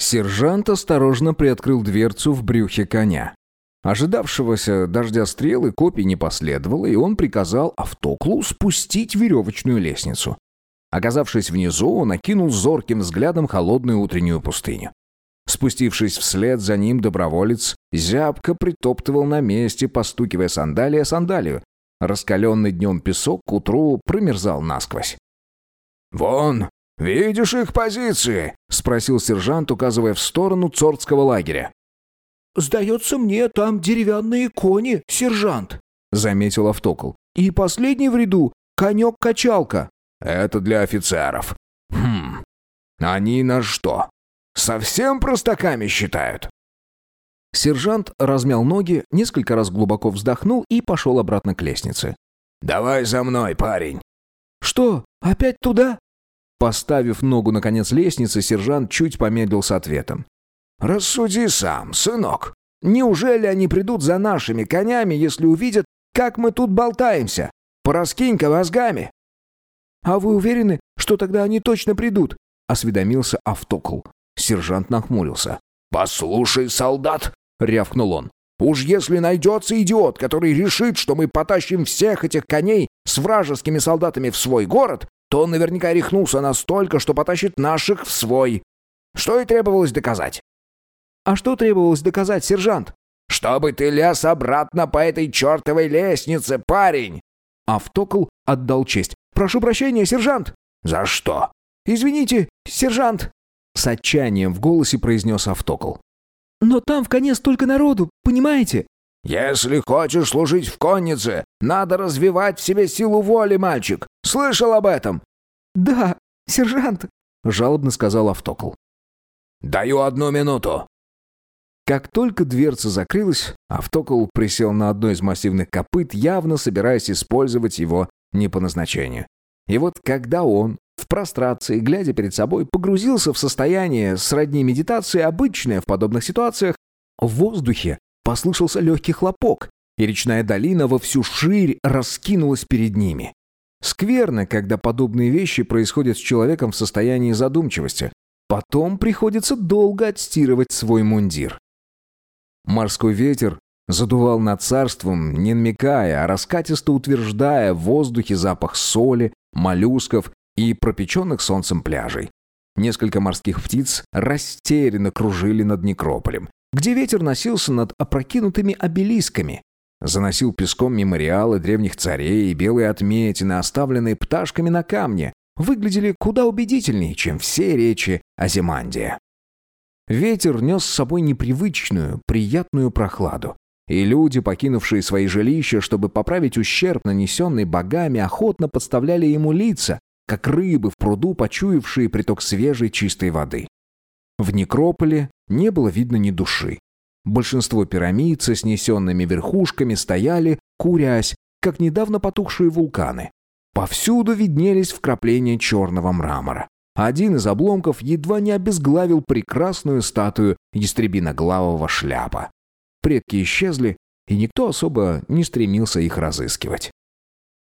Сержант осторожно приоткрыл дверцу в брюхе коня. Ожидавшегося дождя стрел и копий не последовало, и он приказал Автоклу спустить веревочную лестницу. Оказавшись внизу, он окинул зорким взглядом холодную утреннюю пустыню. Спустившись вслед за ним, доброволец зябко притоптывал на месте, постукивая сандалия о сандалию. Раскаленный днем песок к утру промерзал насквозь. «Вон, видишь их позиции?» — спросил сержант, указывая в сторону цортского лагеря. «Сдается мне, там деревянные кони, сержант», — заметил Автокл. «И последний в ряду — конек-качалка». «Это для офицеров. Они нас что, совсем простаками считают?» Сержант размял ноги, несколько раз глубоко вздохнул и пошел обратно к лестнице. «Давай за мной, парень». «Что, опять туда?» Поставив ногу на конец лестницы, сержант чуть помедлил с ответом. «Рассуди сам, сынок. Неужели они придут за нашими конями, если увидят, как мы тут болтаемся? Пораскинь-ка мозгами». «А вы уверены, что тогда они точно придут?» — осведомился Автокл. Сержант нахмурился. «Послушай, солдат!» — рявкнул он. «Уж если найдется идиот, который решит, что мы потащим всех этих коней с вражескими солдатами в свой город, то он наверняка рехнулся настолько, что потащит наших в свой. Что и требовалось доказать». «А что требовалось доказать, сержант?» «Чтобы ты лез обратно по этой чертовой лестнице, парень!» Автокл отдал честь. «Прошу прощения, сержант!» «За что?» «Извините, сержант!» С отчаянием в голосе произнес Автокл. «Но там в коне столько народу, понимаете?» «Если хочешь служить в коннице, надо развивать в себе силу воли, мальчик. Слышал об этом?» «Да, сержант», — жалобно сказал Автокл. «Даю 1 минуту». Как только дверца закрылась, Автокл присел на одно из массивных копыт, явно собираясь использовать его не по назначению. И вот когда он, в прострации, глядя перед собой, погрузился в состояние сродни медитации, обычное в подобных ситуациях, в воздухе послышался легкий хлопок, и речная долина во всю ширь раскинулась перед ними. Скверно, когда подобные вещи происходят с человеком в состоянии задумчивости. Потом приходится долго отстирывать свой мундир. Морской ветер задувал над царством, не намекая, а раскатисто утверждая в воздухе запах соли, моллюсков и пропеченных солнцем пляжей. Несколько морских птиц растерянно кружили над некрополем, где ветер носился над опрокинутыми обелисками. Заносил песком мемориалы древних царей, и белые отметины, оставленные пташками на камне, выглядели куда убедительнее, чем все речи Азимандия. Ветер нес с собой непривычную, приятную прохладу. И люди, покинувшие свои жилища, чтобы поправить ущерб, нанесенный богами, охотно подставляли ему лица, как рыбы в пруду, почуявшие приток свежей чистой воды. В некрополе не было видно ни души. Большинство пирамид со снесенными верхушками стояли, курясь, как недавно потухшие вулканы. Повсюду виднелись вкрапления черного мрамора. Один из обломков едва не обезглавил прекрасную статую ястребиноглавого шляпа. Предки исчезли, и никто особо не стремился их разыскивать.